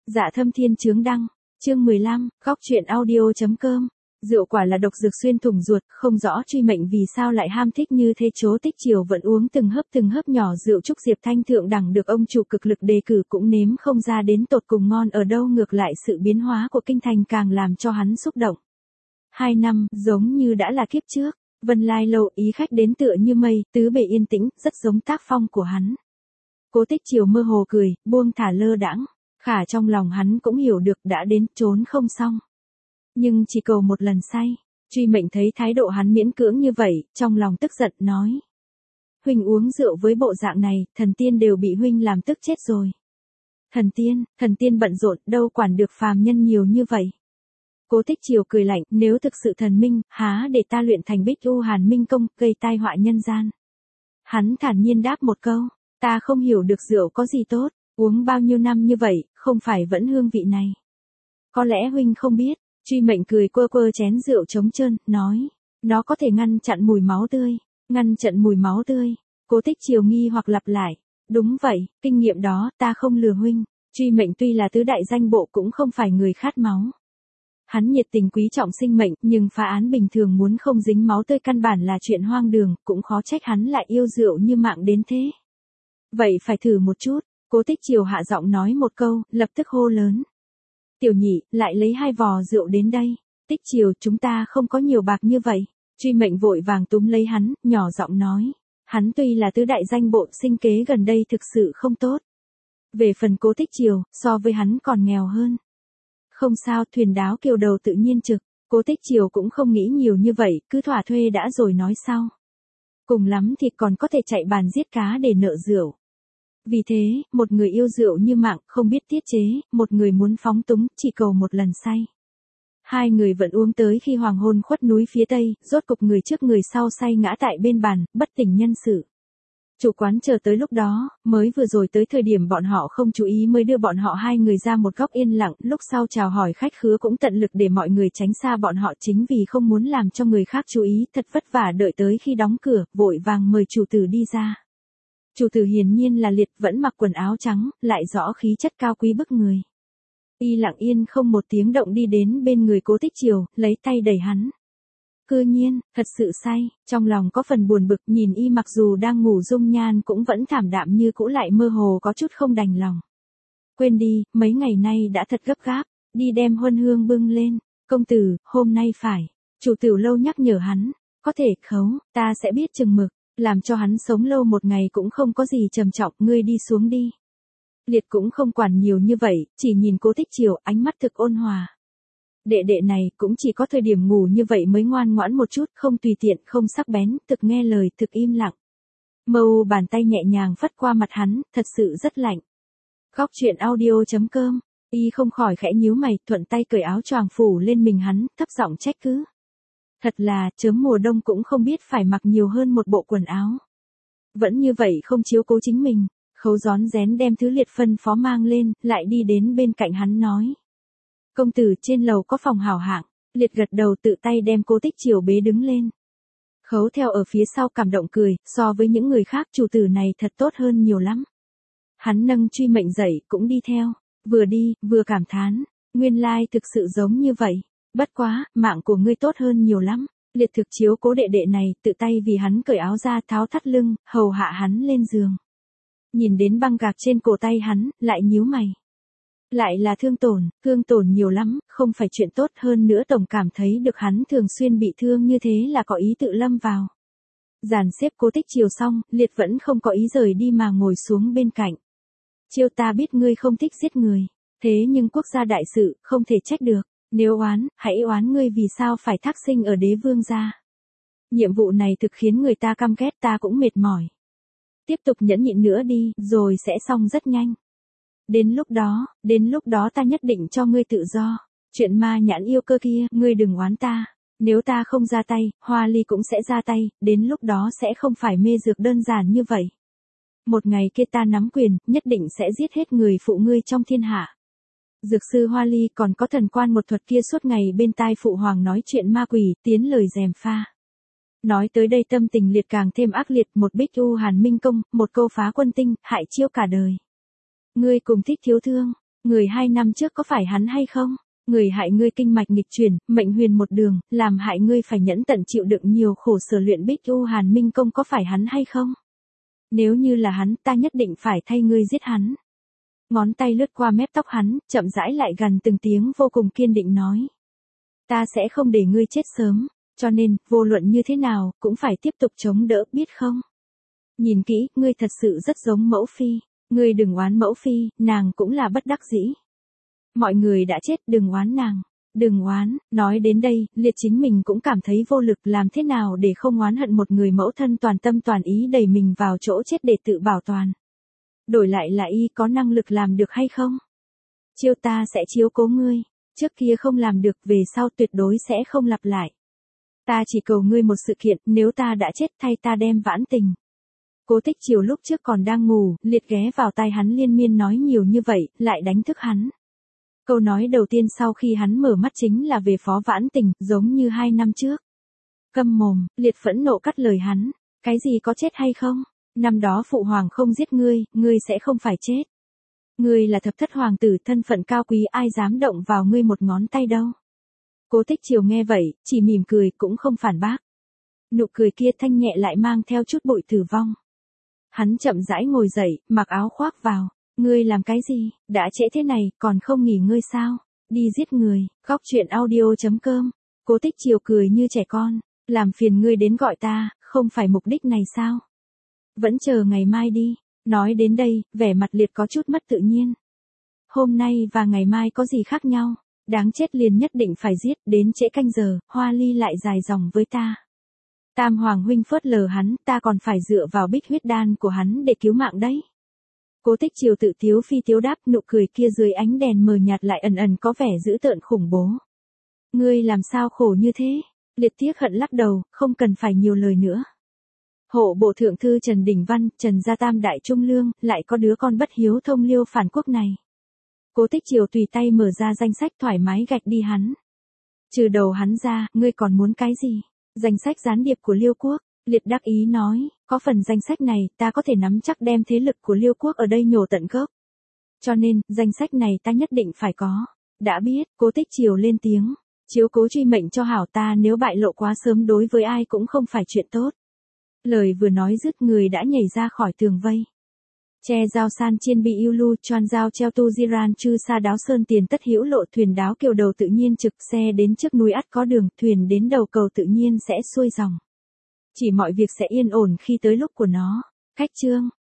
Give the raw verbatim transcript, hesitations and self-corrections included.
Dạ Thâm Thiên Chướng Đăng, chương mười lăm, góc truyện audio.com. Rượu quả là độc dược xuyên thủng ruột, không rõ truy mệnh vì sao lại ham thích như thế. Chố Tích Chiều vẫn uống từng hớp từng hớp nhỏ rượu trúc Diệp Thanh thượng đẳng được ông chủ cực lực đề cử cũng nếm không ra đến tột cùng ngon ở đâu, ngược lại sự biến hóa của kinh thành càng làm cho hắn xúc động. Hai năm, giống như đã là kiếp trước, Vân Lai Lâu ý khách đến tựa như mây, tứ bề yên tĩnh, rất giống tác phong của hắn. Cố Tích Chiều mơ hồ cười, buông thả lơ đãng, khả trong lòng hắn cũng hiểu được đã đến trốn không xong. Nhưng chỉ cầu một lần say, truy mệnh thấy thái độ hắn miễn cưỡng như vậy, trong lòng tức giận nói. Huynh uống rượu với bộ dạng này, thần tiên đều bị huynh làm tức chết rồi. Thần tiên, thần tiên bận rộn, đâu quản được phàm nhân nhiều như vậy. Cố Tích Chiều cười lạnh, nếu thực sự thần minh, há để ta luyện thành Bích U Hàn Minh Công, gây tai họa nhân gian. Hắn thản nhiên đáp một câu, ta không hiểu được rượu có gì tốt, uống bao nhiêu năm như vậy, không phải vẫn hương vị này. Có lẽ huynh không biết. Truy mệnh cười quơ quơ chén rượu trống trơn, nói, nó có thể ngăn chặn mùi máu tươi, ngăn chặn mùi máu tươi. Cố Tích Chiều nghi hoặc lặp lại, đúng vậy, kinh nghiệm đó, ta không lừa huynh. Truy mệnh tuy là tứ đại danh bộ cũng không phải người khát máu. Hắn nhiệt tình quý trọng sinh mệnh, nhưng phá án bình thường muốn không dính máu tươi căn bản là chuyện hoang đường, cũng khó trách hắn lại yêu rượu như mạng đến thế. Vậy phải thử một chút. Cố Tích Chiều hạ giọng nói một câu, lập tức hô lớn. Tiểu nhị, lại lấy hai vò rượu đến đây. Tích Chiều, chúng ta không có nhiều bạc như vậy. Truy mệnh vội vàng túm lấy hắn, nhỏ giọng nói. Hắn tuy là tứ đại danh bộ, sinh kế gần đây thực sự không tốt. Về phần Cố Tích Chiều, so với hắn còn nghèo hơn. Không sao, thuyền đáo kiều đầu tự nhiên trực. Cố Tích Chiều cũng không nghĩ nhiều như vậy, cứ thỏa thuê đã rồi nói sau. Cùng lắm thì còn có thể chạy bàn giết cá để nợ rượu. Vì thế, một người yêu rượu như mạng, không biết tiết chế, một người muốn phóng túng, chỉ cầu một lần say. Hai người vẫn uống tới khi hoàng hôn khuất núi phía tây, rốt cục người trước người sau say ngã tại bên bàn, bất tỉnh nhân sự. Chủ quán chờ tới lúc đó, mới vừa rồi tới thời điểm bọn họ không chú ý mới đưa bọn họ hai người ra một góc yên lặng, lúc sau chào hỏi khách khứa cũng tận lực để mọi người tránh xa bọn họ chính vì không muốn làm cho người khác chú ý, thật vất vả đợi tới khi đóng cửa, vội vàng mời chủ tử đi ra. Chủ tử hiển nhiên là Liệt, vẫn mặc quần áo trắng, lại rõ khí chất cao quý bức người. Y lặng yên không một tiếng động đi đến bên người Cố Tích Chiều, lấy tay đẩy hắn. Cư nhiên, thật sự say, trong lòng có phần buồn bực, nhìn y mặc dù đang ngủ dung nhan cũng vẫn thảm đạm như cũ, lại mơ hồ có chút không đành lòng. Quên đi, mấy ngày nay đã thật gấp gáp, đi đem huân hương bưng lên. Công tử, hôm nay phải. Chủ tử lâu nhắc nhở hắn, có thể khấu, ta sẽ biết chừng mực. Làm cho hắn sống lâu một ngày cũng không có gì trầm trọng, ngươi đi xuống đi. Liệt cũng không quản nhiều như vậy, chỉ nhìn Cố Tích Chiều, ánh mắt thực ôn hòa. Đệ đệ này cũng chỉ có thời điểm ngủ như vậy mới ngoan ngoãn một chút, không tùy tiện, không sắc bén, thực nghe lời, thực im lặng. Mâu bàn tay nhẹ nhàng phất qua mặt hắn, thật sự rất lạnh. Góc truyện audio.com, y không khỏi khẽ nhíu mày, thuận tay cởi áo choàng phủ lên mình hắn, thấp giọng trách cứ. Thật là, chớm mùa đông cũng không biết phải mặc nhiều hơn một bộ quần áo. Vẫn như vậy không chiếu cố chính mình, khấu rón rén đem thứ Liệt phân phó mang lên, lại đi đến bên cạnh hắn nói. Công tử, trên lầu có phòng hảo hạng. Liệt gật đầu tự tay đem Cố Tích Chiều bế đứng lên. Khấu theo ở phía sau cảm động cười, so với những người khác chủ tử này thật tốt hơn nhiều lắm. Hắn nâng Truy mệnh dậy, cũng đi theo, vừa đi, vừa cảm thán, nguyên lai thực sự giống như vậy. Bất quá, mạng của ngươi tốt hơn nhiều lắm. Liệt thực chiếu cố đệ đệ này, tự tay vì hắn cởi áo ra, tháo thắt lưng, hầu hạ hắn lên giường. Nhìn đến băng gạc trên cổ tay hắn, lại nhíu mày. Lại là thương tổn, thương tổn nhiều lắm, không phải chuyện tốt, hơn nữa tổng cảm thấy được hắn thường xuyên bị thương như thế là có ý tự lâm vào. Dàn xếp Cố Tích Chiều xong, Liệt vẫn không có ý rời đi mà ngồi xuống bên cạnh. Chiêu, ta biết ngươi không thích giết người, thế nhưng quốc gia đại sự, không thể trách được. Nếu oán, hãy oán ngươi vì sao phải thác sinh ở đế vương gia. Nhiệm vụ này thực khiến người ta căm ghét, ta cũng mệt mỏi. Tiếp tục nhẫn nhịn nữa đi, rồi sẽ xong rất nhanh. Đến lúc đó, đến lúc đó ta nhất định cho ngươi tự do. Chuyện ma nhãn yêu cơ kia, ngươi đừng oán ta. Nếu ta không ra tay, Hoa Ly cũng sẽ ra tay, đến lúc đó sẽ không phải mê dược đơn giản như vậy. Một ngày kia ta nắm quyền, nhất định sẽ giết hết người phụ ngươi trong thiên hạ. Dược sư Hoa Ly còn có thần quan một thuật kia suốt ngày bên tai phụ hoàng nói chuyện ma quỷ, tiến lời gièm pha. Nói tới đây tâm tình Liệt càng thêm ác liệt, một Bích U Hàn Minh Công, một câu phá quân tinh, hại chiêu cả đời. Ngươi cùng Thích thiếu thương, Người hai năm trước có phải hắn hay không? Người hại ngươi kinh mạch nghịch chuyển, mệnh huyền một đường, làm hại ngươi phải nhẫn tận chịu đựng nhiều khổ sở luyện Bích U Hàn Minh công có phải hắn hay không? Nếu như là hắn, ta nhất định phải thay ngươi giết hắn. Ngón tay lướt qua mép tóc hắn, chậm rãi lại gần từng tiếng vô cùng kiên định nói. Ta sẽ không để ngươi chết sớm, cho nên, vô luận như thế nào, cũng phải tiếp tục chống đỡ, biết không? Nhìn kỹ, ngươi thật sự rất giống mẫu phi. Ngươi đừng oán mẫu phi, nàng cũng là bất đắc dĩ. Mọi người đã chết, đừng oán nàng. Đừng oán, nói đến đây, liệt chính mình cũng cảm thấy vô lực, làm thế nào để không oán hận một người mẫu thân toàn tâm toàn ý đẩy mình vào chỗ chết để tự bảo toàn. Đổi lại là y có năng lực làm được hay không? Chiêu ta sẽ chiếu cố ngươi, trước kia không làm được về sau tuyệt đối sẽ không lặp lại. Ta chỉ cầu ngươi một sự kiện, nếu ta đã chết thay ta đem vãn tình. Cố Tích Chiều lúc trước còn đang ngủ, liệt ghé vào tai hắn liên miên nói nhiều như vậy, lại đánh thức hắn. Câu nói đầu tiên sau khi hắn mở mắt chính là về Phó Vãn Tình, giống như hai năm trước. Câm mồm, liệt phẫn nộ cắt lời hắn. Cái gì có chết hay không? Năm đó phụ hoàng không giết ngươi, ngươi sẽ không phải chết. Ngươi là thập thất hoàng tử, thân phận cao quý, ai dám động vào ngươi một ngón tay đâu. Cố Tích Chiều nghe vậy, chỉ mỉm cười cũng không phản bác. Nụ cười kia thanh nhẹ lại mang theo chút bụi tử vong. Hắn chậm rãi ngồi dậy, mặc áo khoác vào. Ngươi làm cái gì, đã trễ thế này, còn không nghỉ ngơi sao? Đi giết người, góc truyện audio chấm com. Cố Tích Chiều cười như trẻ con. Làm phiền ngươi đến gọi ta, không phải mục đích này sao? Vẫn chờ ngày mai đi. Nói đến đây, vẻ mặt liệt có chút mất tự nhiên. Hôm nay và ngày mai có gì khác nhau? Đáng chết liền nhất định phải giết, đến trễ canh giờ, Hoa Ly lại dài dòng với ta. Tam Hoàng huynh phớt lờ hắn, ta còn phải dựa vào bích huyết đan của hắn để cứu mạng đấy. Cố Tích Chiều tự tiếu phi tiếu đáp, nụ cười kia dưới ánh đèn mờ nhạt lại ẩn ẩn có vẻ dữ tợn khủng bố. Ngươi làm sao khổ như thế? Liệt tiếc hận lắc đầu, không cần phải nhiều lời nữa. Hộ bộ thượng thư Trần Đình Văn, Trần gia tam đại trung lương, lại có đứa con bất hiếu thông liêu phản quốc này. Cố Tích Chiều tùy tay mở ra danh sách thoải mái gạch đi hắn. Trừ đầu hắn ra, ngươi còn muốn cái gì? Danh sách gián điệp của Liêu quốc. Liệt đắc ý nói, có phần danh sách này, ta có thể nắm chắc đem thế lực của Liêu quốc ở đây nhổ tận gốc. Cho nên, danh sách này ta nhất định phải có. Đã biết, Cố Tích Chiều lên tiếng. Chiếu cố truy mệnh cho hảo ta, nếu bại lộ quá sớm đối với ai cũng không phải chuyện tốt. Lời vừa nói dứt, người đã nhảy ra khỏi tường vây. Che giao san chiên bị yêu lu, choan giao treo tu diran chư sa đáo sơn tiền tất hữu lộ, thuyền đáo kiều đầu tự nhiên trực, xe đến trước núi ắt có đường, thuyền đến đầu cầu tự nhiên sẽ xuôi dòng. Chỉ mọi việc sẽ yên ổn khi tới lúc của nó. Cách chương